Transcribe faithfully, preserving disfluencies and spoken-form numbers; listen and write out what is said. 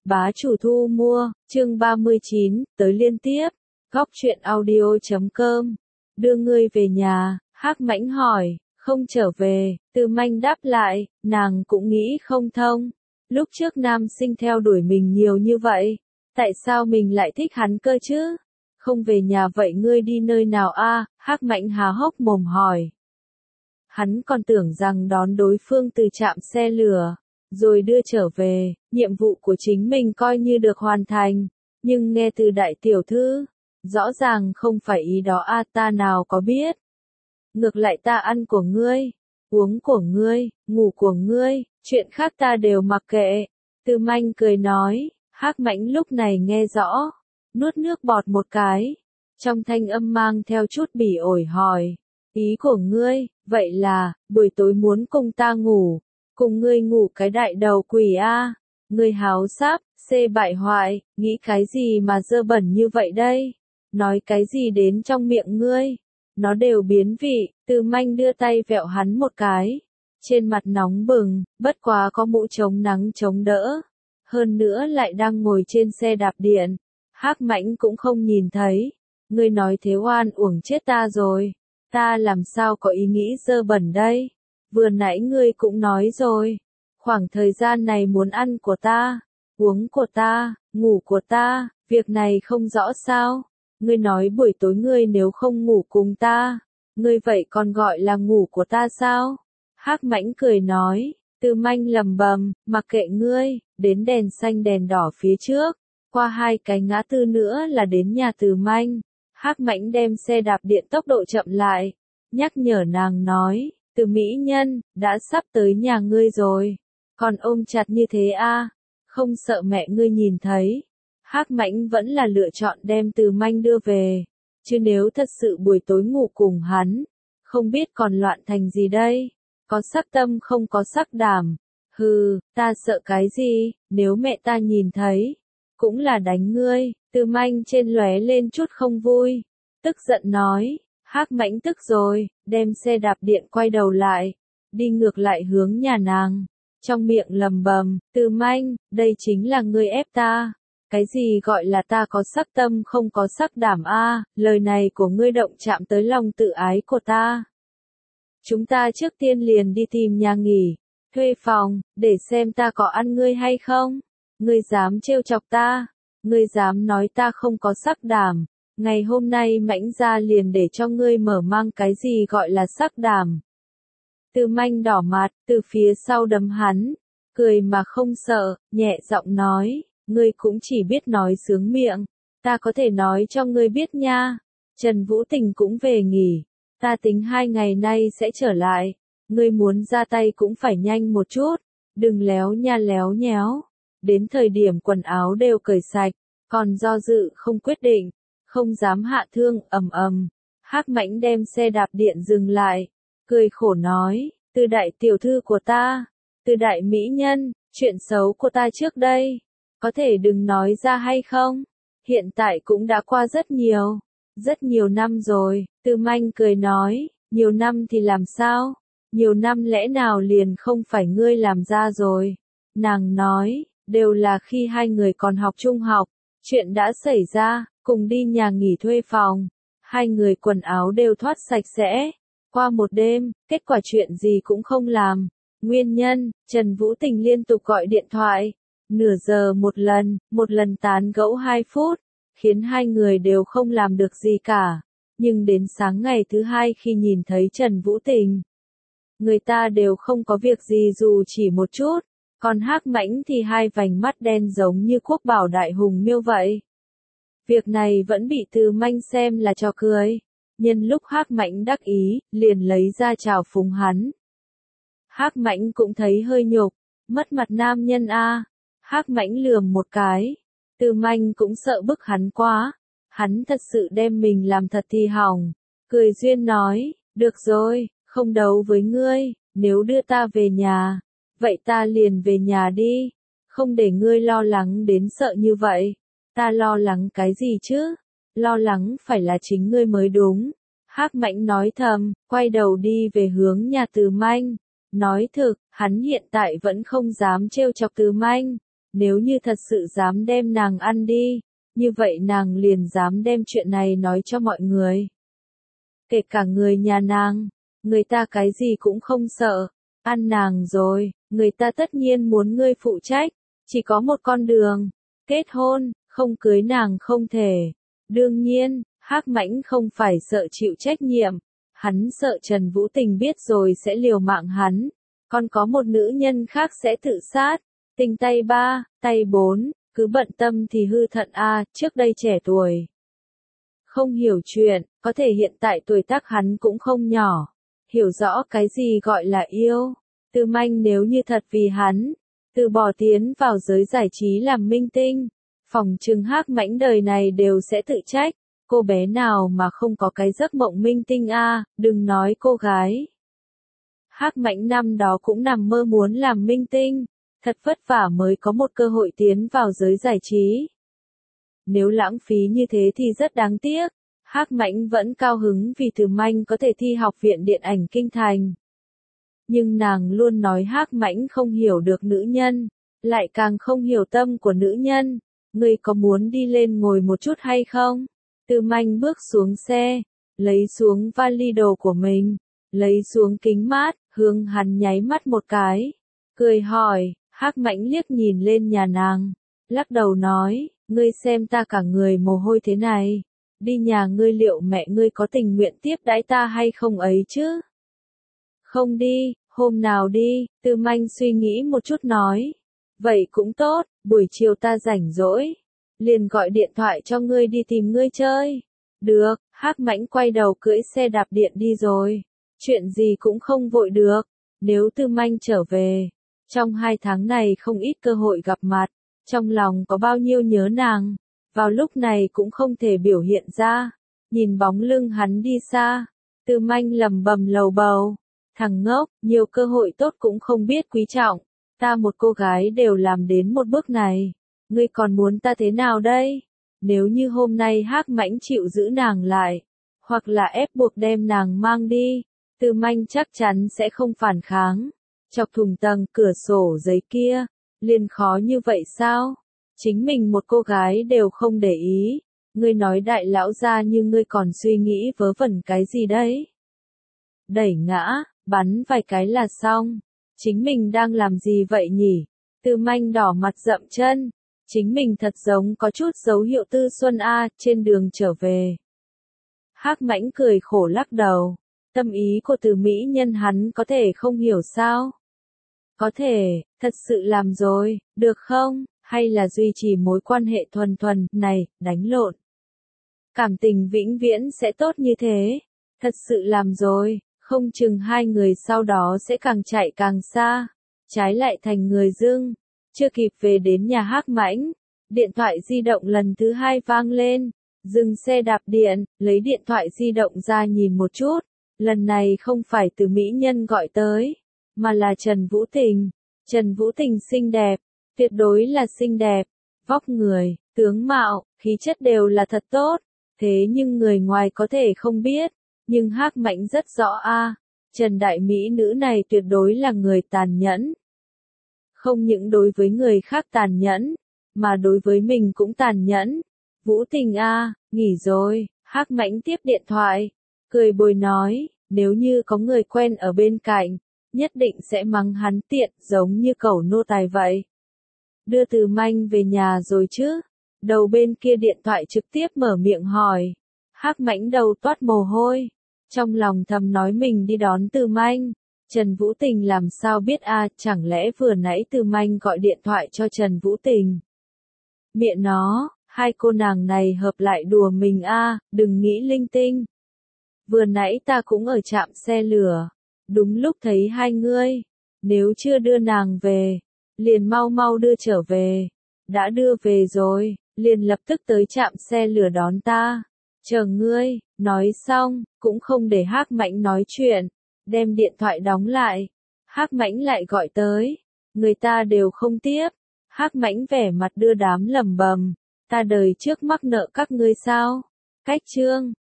Bá chủ thu mua, chương ba mươi chín, tới liên tiếp, góc truyện audio chấm com. Đưa ngươi về nhà, Hắc Mãnh hỏi, không trở về, Từ Manh đáp lại, nàng cũng nghĩ không thông. Lúc trước nam sinh theo đuổi mình nhiều như vậy, tại sao mình lại thích hắn cơ chứ? Không về nhà vậy ngươi đi nơi nào a? Hắc Mãnh há hốc mồm hỏi. Hắn còn tưởng rằng đón đối phương từ trạm xe lửa, rồi đưa trở về, nhiệm vụ của chính mình coi như được hoàn thành, nhưng nghe từ đại tiểu thư, rõ ràng không phải ý đó a, ta nào có biết. Ngược lại ta ăn của ngươi, uống của ngươi, ngủ của ngươi, chuyện khác ta đều mặc kệ. Từ Manh cười nói, Hắc Mãnh lúc này nghe rõ, nuốt nước bọt một cái, trong thanh âm mang theo chút bỉ ổi hỏi, ý của ngươi, vậy là, buổi tối muốn cùng ta ngủ, cùng ngươi ngủ cái đại đầu quỷ a, ngươi háo sáp, xê bại hoại, nghĩ cái gì mà dơ bẩn như vậy đây, nói cái gì đến trong miệng ngươi, nó đều biến vị. Từ Manh đưa tay vẹo hắn một cái, trên mặt nóng bừng, bất quá có mũ chống nắng chống đỡ, hơn nữa lại đang ngồi trên xe đạp điện, Hắc Mãnh cũng không nhìn thấy, ngươi nói thế oan uổng chết ta rồi, ta làm sao có ý nghĩ dơ bẩn đây, vừa nãy ngươi cũng nói rồi, khoảng thời gian này muốn ăn của ta, uống của ta, ngủ của ta, việc này không rõ sao, ngươi nói buổi tối ngươi nếu không ngủ cùng ta, ngươi vậy còn gọi là ngủ của ta sao? Hắc Mãnh cười nói, Từ Manh lầm bầm, mặc kệ ngươi, đến đèn xanh đèn đỏ phía trước, qua hai cái ngã tư nữa là đến nhà Từ Manh. Hắc Mãnh đem xe đạp điện tốc độ chậm lại, nhắc nhở nàng nói, Từ mỹ nhân, đã sắp tới nhà ngươi rồi, còn ôm chặt như thế a, không sợ mẹ ngươi nhìn thấy. Hắc Mãnh vẫn là lựa chọn đem Từ Manh đưa về, chứ nếu thật sự buổi tối ngủ cùng hắn, không biết còn loạn thành gì đây, có sắc tâm không có sắc đảm, hừ, ta sợ cái gì, nếu mẹ ta nhìn thấy, cũng là đánh ngươi. Từ Manh trên lóe lên chút không vui, tức giận nói, Hắc Mãnh tức rồi, đem xe đạp điện quay đầu lại, đi ngược lại hướng nhà nàng, trong miệng lầm bầm, Từ Manh, đây chính là ngươi ép ta. Cái gì gọi là ta có sắc tâm không có sắc đảm a, lời này của ngươi động chạm tới lòng tự ái của ta. Chúng ta trước tiên liền đi tìm nhà nghỉ, thuê phòng, để xem ta có ăn ngươi hay không. Ngươi dám trêu chọc ta, ngươi dám nói ta không có sắc đảm, ngày hôm nay Mãnh gia liền để cho ngươi mở mang cái gì gọi là sắc đảm. Từ Manh đỏ mặt, từ phía sau đấm hắn, cười mà không sợ, nhẹ giọng nói. Ngươi cũng chỉ biết nói sướng miệng, ta có thể nói cho ngươi biết nha. Trần Vũ Tình cũng về nghỉ, ta tính hai ngày nay sẽ trở lại, ngươi muốn ra tay cũng phải nhanh một chút, đừng léo nha léo nhéo. Đến thời điểm quần áo đều cởi sạch, còn do dự không quyết định, không dám hạ thương, ầm ầm. Hắc Mãnh đem xe đạp điện dừng lại, cười khổ nói, Từ đại tiểu thư của ta, Từ đại mỹ nhân, chuyện xấu của ta trước đây, có thể đừng nói ra hay không? Hiện tại cũng đã qua rất nhiều, rất nhiều năm rồi. Từ Manh cười nói, nhiều năm thì làm sao? Nhiều năm lẽ nào liền không phải ngươi làm ra rồi? Nàng nói, đều là khi hai người còn học trung học, chuyện đã xảy ra, cùng đi nhà nghỉ thuê phòng, hai người quần áo đều thoát sạch sẽ, qua một đêm, kết quả chuyện gì cũng không làm. Nguyên nhân, Trần Vũ Tình liên tục gọi điện thoại, nửa giờ một lần, một lần tán gẫu hai phút, khiến hai người đều không làm được gì cả. Nhưng đến sáng ngày thứ hai khi nhìn thấy Trần Vũ Tình, người ta đều không có việc gì dù chỉ một chút, còn Hắc Mãnh thì hai vành mắt đen giống như quốc bảo đại hùng miêu vậy. Việc này vẫn bị Từ Manh xem là trò cười, nhân lúc Hắc Mãnh đắc ý, liền lấy ra chào phúng hắn. Hắc Mãnh cũng thấy hơi nhục, mất mặt nam nhân a. Hắc Mãnh lườm một cái, Từ Manh cũng sợ bức hắn quá, hắn thật sự đem mình làm thật thì hỏng, cười duyên nói, được rồi, không đấu với ngươi, nếu đưa ta về nhà, vậy ta liền về nhà đi, không để ngươi lo lắng đến sợ như vậy, ta lo lắng cái gì chứ, lo lắng phải là chính ngươi mới đúng. Hắc Mãnh nói thầm, quay đầu đi về hướng nhà Từ Manh, nói thực, hắn hiện tại vẫn không dám trêu chọc Từ Manh. Nếu như thật sự dám đem nàng ăn đi, như vậy nàng liền dám đem chuyện này nói cho mọi người. Kể cả người nhà nàng, người ta cái gì cũng không sợ, ăn nàng rồi, người ta tất nhiên muốn ngươi phụ trách, chỉ có một con đường, kết hôn, không cưới nàng không thể. Đương nhiên, Hắc Mãnh không phải sợ chịu trách nhiệm, hắn sợ Trần Vũ Tình biết rồi sẽ liều mạng hắn, còn có một nữ nhân khác sẽ tự sát. Tình tay ba, tay bốn, cứ bận tâm thì hư thận a, trước đây trẻ tuổi. Không hiểu chuyện, có thể hiện tại tuổi tác hắn cũng không nhỏ. Hiểu rõ cái gì gọi là yêu. Từ Manh nếu như thật vì hắn, từ bỏ tiến vào giới giải trí làm minh tinh, phòng trừng Hắc Mãnh đời này đều sẽ tự trách. Cô bé nào mà không có cái giấc mộng minh tinh a, đừng nói cô gái. Hắc Mãnh năm đó cũng nằm mơ muốn làm minh tinh, thật vất vả mới có một cơ hội tiến vào giới giải trí. Nếu lãng phí như thế thì rất đáng tiếc. Hắc Mãnh vẫn cao hứng vì Từ Manh có thể thi học viện điện ảnh kinh thành. Nhưng nàng luôn nói Hắc Mãnh không hiểu được nữ nhân, lại càng không hiểu tâm của nữ nhân. Ngươi có muốn đi lên ngồi một chút hay không? Từ Manh bước xuống xe, lấy xuống vali đồ của mình, lấy xuống kính mát, hướng hắn nháy mắt một cái, cười hỏi. Hắc Mãnh liếc nhìn lên nhà nàng, lắc đầu nói, ngươi xem ta cả người mồ hôi thế này, đi nhà ngươi liệu mẹ ngươi có tình nguyện tiếp đãi ta hay không ấy chứ? Không đi, hôm nào đi, Từ Manh suy nghĩ một chút nói, vậy cũng tốt, buổi chiều ta rảnh rỗi, liền gọi điện thoại cho ngươi đi tìm ngươi chơi. Được, Hắc Mãnh quay đầu cưỡi xe đạp điện đi rồi, chuyện gì cũng không vội được, nếu Từ Manh trở về. Trong hai tháng này không ít cơ hội gặp mặt, trong lòng có bao nhiêu nhớ nàng, vào lúc này cũng không thể biểu hiện ra. Nhìn bóng lưng hắn đi xa, Từ Manh lầm bầm lầu bầu, thằng ngốc, nhiều cơ hội tốt cũng không biết quý trọng, ta một cô gái đều làm đến một bước này, ngươi còn muốn ta thế nào đây? Nếu như hôm nay Hắc Mãnh chịu giữ nàng lại, hoặc là ép buộc đem nàng mang đi, Từ Manh chắc chắn sẽ không phản kháng. Chọc thùng tầng cửa sổ giấy kia, liền khó như vậy sao? Chính mình một cô gái đều không để ý, ngươi nói đại lão gia như ngươi còn suy nghĩ vớ vẩn cái gì đấy? Đẩy ngã, bắn vài cái là xong, chính mình đang làm gì vậy nhỉ? Từ Manh đỏ mặt dậm chân, chính mình thật giống có chút dấu hiệu Tư Xuân A trên đường trở về. Hắc Mãnh cười khổ lắc đầu, tâm ý của Từ mỹ nhân hắn có thể không hiểu sao? Có thể, thật sự làm rồi, được không? Hay là duy trì mối quan hệ thuần thuần, này, đánh lộn. Cảm tình vĩnh viễn sẽ tốt như thế. Thật sự làm rồi, không chừng hai người sau đó sẽ càng chạy càng xa. Trái lại thành người dưng. Chưa kịp về đến nhà Hắc Mãnh, điện thoại di động lần thứ hai vang lên. Dừng xe đạp điện, lấy điện thoại di động ra nhìn một chút. Lần này không phải Từ mỹ nhân gọi tới, mà là Trần Vũ Tình. Trần Vũ Tình xinh đẹp, tuyệt đối là xinh đẹp, vóc người, tướng mạo, khí chất đều là thật tốt, thế nhưng người ngoài có thể không biết, nhưng Hắc Mãnh rất rõ a, Trần đại mỹ nữ này tuyệt đối là người tàn nhẫn. Không những đối với người khác tàn nhẫn, mà đối với mình cũng tàn nhẫn. Vũ Tình a, nghỉ rồi, Hắc Mãnh tiếp điện thoại, cười bồi nói, nếu như có người quen ở bên cạnh, nhất định sẽ mắng hắn tiện, giống như cẩu nô tài vậy. Đưa Từ Manh về nhà rồi chứ? Đầu bên kia điện thoại trực tiếp mở miệng hỏi. Hắc Mãnh đầu toát mồ hôi, trong lòng thầm nói mình đi đón Từ Manh. Trần Vũ Tình làm sao biết a, chẳng lẽ vừa nãy Từ Manh gọi điện thoại cho Trần Vũ Tình? Miệng nó, hai cô nàng này hợp lại đùa mình a, đừng nghĩ linh tinh. Vừa nãy ta cũng ở trạm xe lửa, đúng lúc thấy hai ngươi, nếu chưa đưa nàng về, liền mau mau đưa trở về. Đã đưa về rồi, liền lập tức tới trạm xe lửa đón ta. Chờ ngươi, nói xong, cũng không để Hắc Mãnh nói chuyện, đem điện thoại đóng lại. Hắc Mãnh lại gọi tới, người ta đều không tiếp. Hắc Mãnh vẻ mặt đưa đám lẩm bẩm, ta đời trước mắc nợ các ngươi sao? Cách chương